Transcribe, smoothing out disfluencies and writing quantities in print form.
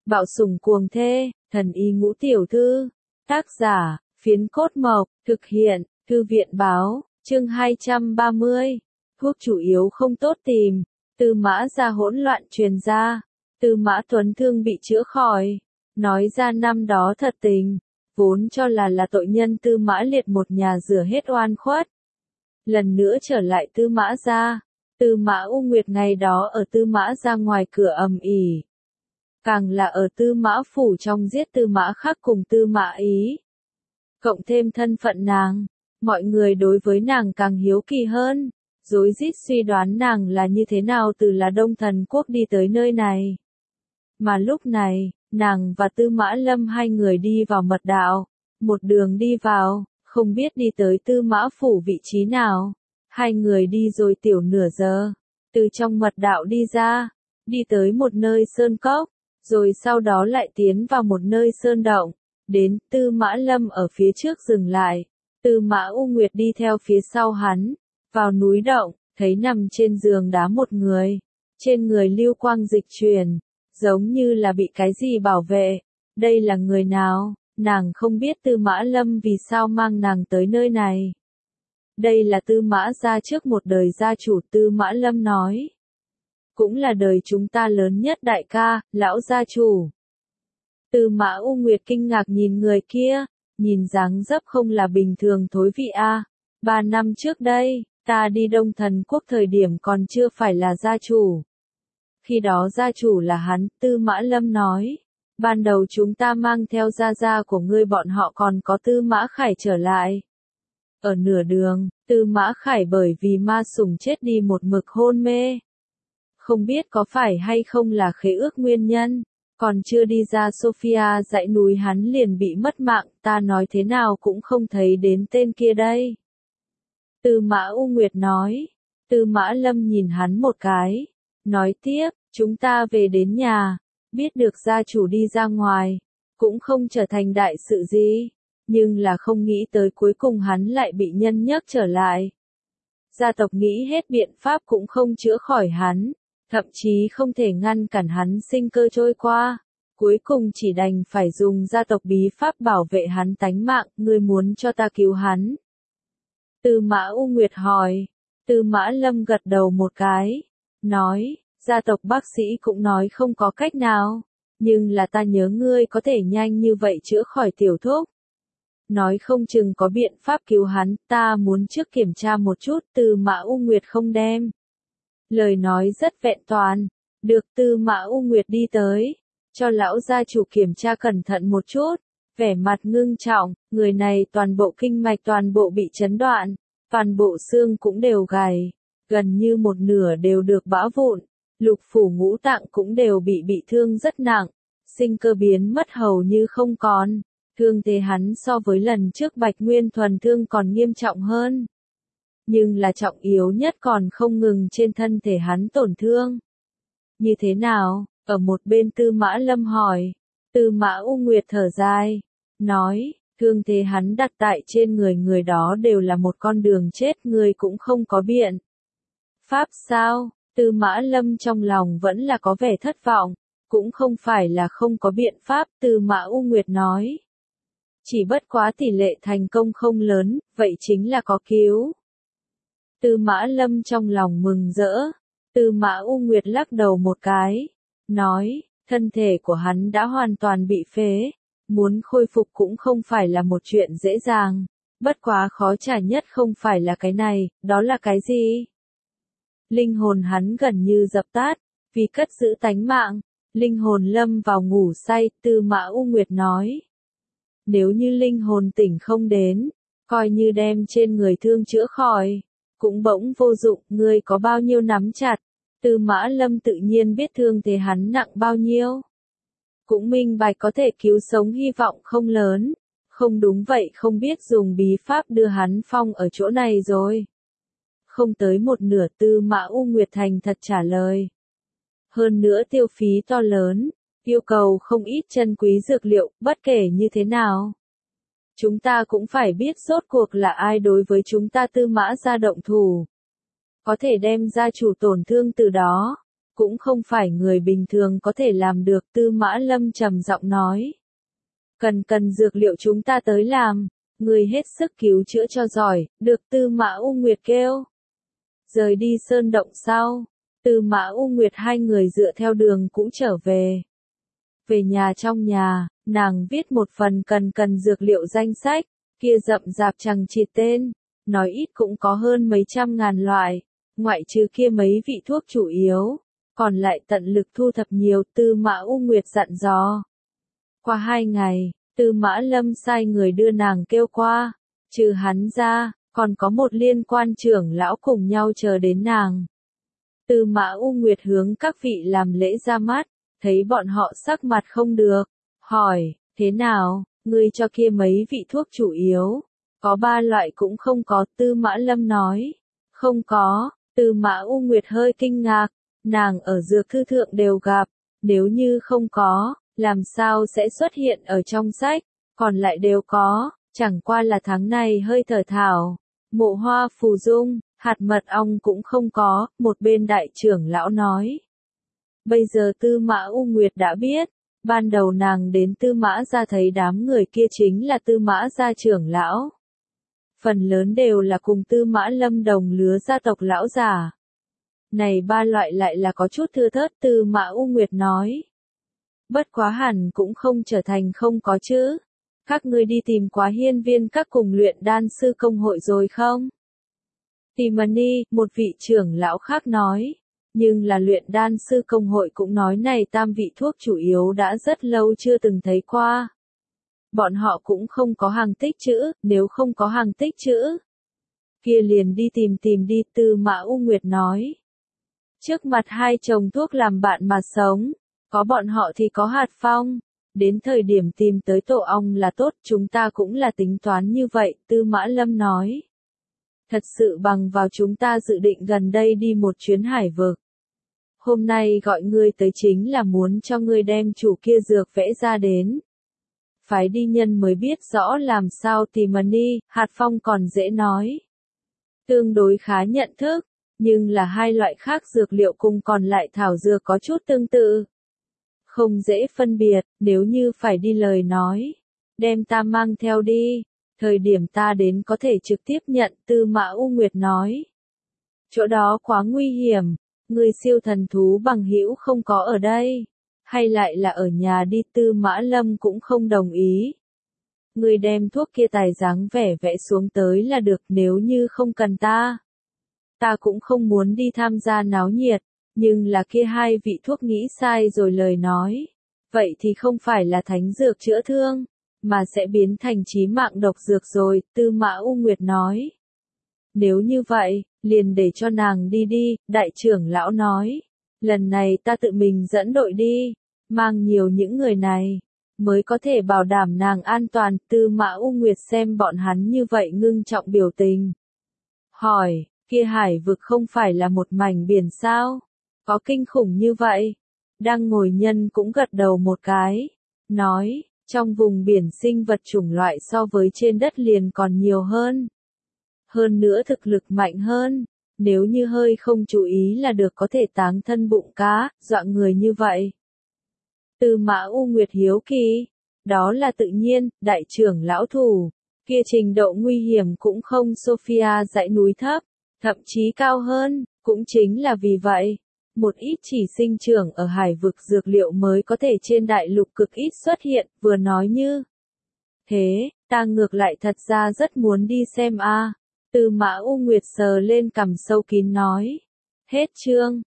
Bạo sủng cuồng thê, thần y ngũ tiểu thư. Tác giả, Phiến Cốt Mộc, thực hiện, Thư viện báo, chương 230. Thuốc chủ yếu không tốt tìm, Tư Mã Gia hỗn loạn truyền ra, Tư Mã Tuấn thương bị chữa khỏi, nói ra năm đó thật tình, vốn cho là tội nhân Tư Mã Liệt một nhà rửa hết oan khuất. Lần nữa trở lại Tư Mã Gia, Tư Mã U Nguyệt ngày đó ở Tư Mã Gia ngoài cửa ầm ĩ. Càng là ở Tư Mã Phủ trong giết Tư Mã Khắc cùng Tư Mã Ý. Cộng thêm thân phận nàng, mọi người đối với nàng càng hiếu kỳ hơn, rối rít suy đoán nàng là như thế nào từ là Đông Thần Quốc đi tới nơi này. Mà lúc này, nàng và Tư Mã Lâm hai người đi vào mật đạo, một đường đi vào, không biết đi tới Tư Mã Phủ vị trí nào. Hai người đi rồi tiểu nửa giờ, từ trong mật đạo đi ra, đi tới một nơi sơn cốc, rồi sau đó lại tiến vào một nơi sơn động, đến Tư Mã Lâm ở phía trước dừng lại, Tư Mã U Nguyệt đi theo phía sau hắn, vào núi động, thấy nằm trên giường đá một người, trên người lưu quang dịch chuyển, giống như là bị cái gì bảo vệ, đây là người nào, nàng không biết Tư Mã Lâm vì sao mang nàng tới nơi này. Đây là Tư Mã Gia trước một đời gia chủ, Tư Mã Lâm nói. Cũng là đời chúng ta lớn nhất đại ca, lão gia chủ. Tư Mã U Nguyệt kinh ngạc nhìn người kia, nhìn dáng dấp không là bình thường thối vị a. 3 năm trước đây, ta đi Đông Thần Quốc thời điểm còn chưa phải là gia chủ. Khi đó gia chủ là hắn, Tư Mã Lâm nói. Ban đầu chúng ta mang theo gia của ngươi bọn họ còn có Tư Mã Khải trở lại. Ở nửa đường, Tư Mã Khải bởi vì ma sủng chết đi một mực hôn mê. Không biết có phải hay không là khế ước nguyên nhân, còn chưa đi ra Sophia dãy núi hắn liền bị mất mạng, ta nói thế nào cũng không thấy đến tên kia đây. Tư Mã U Nguyệt nói, Tư Mã Lâm nhìn hắn một cái, nói tiếp, chúng ta về đến nhà, biết được gia chủ đi ra ngoài, cũng không trở thành đại sự gì, nhưng là không nghĩ tới cuối cùng hắn lại bị nhân nhấc trở lại. Gia tộc nghĩ hết biện pháp cũng không chữa khỏi hắn. Thậm chí không thể ngăn cản hắn sinh cơ trôi qua, cuối cùng chỉ đành phải dùng gia tộc bí pháp bảo vệ hắn tánh mạng, ngươi muốn cho ta cứu hắn. Tư Mã U Nguyệt hỏi, Tư Mã Lâm gật đầu một cái, nói, gia tộc bác sĩ cũng nói không có cách nào, nhưng là ta nhớ ngươi có thể nhanh như vậy chữa khỏi tiểu thúc. Nói không chừng có biện pháp cứu hắn, ta muốn trước kiểm tra một chút, Tư Mã U Nguyệt không đem. Lời nói rất vẹn toàn, được Tư Mã U Nguyệt đi tới, cho lão gia chủ kiểm tra cẩn thận một chút, vẻ mặt ngưng trọng, người này toàn bộ kinh mạch toàn bộ bị chấn đoạn, toàn bộ xương cũng đều gầy, gần như một nửa đều được bão vụn, lục phủ ngũ tạng cũng đều bị thương rất nặng, sinh cơ biến mất hầu như không còn, thương thế hắn so với lần trước Bạch Nguyên Thuần thương còn nghiêm trọng hơn. Nhưng là trọng yếu nhất còn không ngừng trên thân thể hắn tổn thương. Như thế nào? Ở một bên Tư Mã Lâm hỏi. Tư Mã U Nguyệt thở dài, nói, thương thế hắn đặt tại trên người đó đều là một con đường chết, người cũng không có biện. Pháp sao? Tư Mã Lâm trong lòng vẫn là có vẻ thất vọng, cũng không phải là không có biện pháp, Tư Mã U Nguyệt nói. Chỉ bất quá tỷ lệ thành công không lớn, vậy chính là có cứu. Tư Mã Lâm trong lòng mừng rỡ, Tư Mã U Nguyệt lắc đầu một cái, nói, thân thể của hắn đã hoàn toàn bị phế, muốn khôi phục cũng không phải là một chuyện dễ dàng, bất quá khó trả nhất không phải là cái này, đó là cái gì? Linh hồn hắn gần như dập tắt, vì cất giữ tánh mạng, linh hồn lâm vào ngủ say, Tư Mã U Nguyệt nói. Nếu như linh hồn tỉnh không đến, coi như đem trên người thương chữa khỏi. Cũng bỗng vô dụng, ngươi có bao nhiêu nắm chặt, Tư Mã Lâm tự nhiên biết thương thế hắn nặng bao nhiêu. Cũng minh bạch có thể cứu sống hy vọng không lớn, không đúng vậy không biết dùng bí pháp đưa hắn phong ở chỗ này rồi. Không tới một nửa Tư Mã U Nguyệt thành thật trả lời. Hơn nữa tiêu phí to lớn, yêu cầu không ít chân quý dược liệu, bất kể như thế nào. Chúng ta cũng phải biết rốt cuộc là ai đối với chúng ta Tư Mã Gia động thủ. Có thể đem gia chủ tổn thương từ đó, cũng không phải người bình thường có thể làm được, Tư Mã Lâm trầm giọng nói. Cần dược liệu chúng ta tới làm, người hết sức cứu chữa cho giỏi, được Tư Mã U Nguyệt kêu. Rời đi sơn động sau, Tư Mã U Nguyệt hai người dựa theo đường cũ trở về. Về nhà, trong nhà, nàng viết một phần cần dược liệu danh sách, kia rậm rạp chằng chịt tên, nói ít cũng có hơn mấy trăm ngàn loại, ngoại trừ kia mấy vị thuốc chủ yếu, còn lại tận lực thu thập nhiều, Tư Mã U Nguyệt dặn dò. Qua 2 ngày, Tư Mã Lâm sai người đưa nàng kêu qua, trừ hắn ra, còn có một liên quan trưởng lão cùng nhau chờ đến nàng. Tư Mã U Nguyệt hướng các vị làm lễ ra mắt, thấy bọn họ sắc mặt không được, hỏi, thế nào, ngươi cho kia mấy vị thuốc chủ yếu, có 3 loại cũng không có, Tư Mã Lâm nói, không có, Tư Mã U Nguyệt hơi kinh ngạc, nàng ở dược thư thượng đều gặp, nếu như không có, làm sao sẽ xuất hiện ở trong sách, còn lại đều có, chẳng qua là tháng này hơi thở thảo, mộ hoa phù dung, hạt mật ong cũng không có, một bên đại trưởng lão nói. Bây giờ Tư Mã U Nguyệt đã biết, ban đầu nàng đến Tư Mã gia thấy đám người kia chính là Tư Mã gia trưởng lão. Phần lớn đều là cùng Tư Mã Lâm đồng lứa gia tộc lão già. Này 3 loại lại là có chút thưa thớt, Tư Mã U Nguyệt nói. Bất quá hẳn cũng không trở thành không có chứ. Các ngươi đi tìm quá hiên viên các cùng luyện đan sư công hội rồi không? Timony, một vị trưởng lão khác nói. Nhưng là luyện đan sư công hội cũng nói này 3 vị thuốc chủ yếu đã rất lâu chưa từng thấy qua. Bọn họ cũng không có hàng tích trữ, nếu không có hàng tích trữ. Kia liền đi tìm đi, Tư Mã U Nguyệt nói. Trước mặt 2 chồng thuốc làm bạn mà sống, có bọn họ thì có hạt phong. Đến thời điểm tìm tới tổ ong là tốt, chúng ta cũng là tính toán như vậy, Tư Mã Lâm nói. Thật sự bằng vào chúng ta dự định gần đây đi một chuyến hải vực. Hôm nay gọi ngươi tới chính là muốn cho ngươi đem chủ kia dược vẽ ra đến. Phái đi nhân mới biết rõ làm sao tìm Mani, hạt phong còn dễ nói. Tương đối khá nhận thức, nhưng là 2 loại khác dược liệu cùng còn lại thảo dược có chút tương tự. Không dễ phân biệt, nếu như phải đi lời nói. Đem ta mang theo đi, thời điểm ta đến có thể trực tiếp nhận, Tư Mã U Nguyệt nói. Chỗ đó quá nguy hiểm, người siêu thần thú bằng hữu không có ở đây. Hay lại là ở nhà đi, Tư Mã Lâm cũng không đồng ý. Người đem thuốc kia tài dáng vẻ vẽ xuống tới là được, nếu như không cần ta. Ta cũng không muốn đi tham gia náo nhiệt, nhưng là kia 2 vị thuốc nghĩ sai rồi lời nói. Vậy thì không phải là thánh dược chữa thương, mà sẽ biến thành chí mạng độc dược rồi, Tư Mã U Nguyệt nói. Nếu như vậy, liền để cho nàng đi đi, đại trưởng lão nói. Lần này ta tự mình dẫn đội đi, mang nhiều những người này, mới có thể bảo đảm nàng an toàn, Tư Mã U Nguyệt xem bọn hắn như vậy ngưng trọng biểu tình. Hỏi, kia hải vực không phải là một mảnh biển sao? Có kinh khủng như vậy? Đang ngồi nhân cũng gật đầu một cái, nói, trong vùng biển sinh vật chủng loại so với trên đất liền còn nhiều hơn. Hơn nữa thực lực mạnh hơn, nếu như hơi không chú ý là được có thể táng thân bụng cá, dọa người như vậy. Tư Mã U Nguyệt hiếu kỳ, đó là tự nhiên, đại trưởng lão thủ, kia trình độ nguy hiểm cũng không Sophia dãy núi thấp, thậm chí cao hơn, cũng chính là vì vậy. Một ít chỉ sinh trưởng ở hải vực dược liệu mới có thể trên đại lục cực ít xuất hiện, vừa nói như. Thế, ta ngược lại thật ra rất muốn đi xem a. Tư Mã U Nguyệt sờ lên cằm sâu kín nói. Hết chương.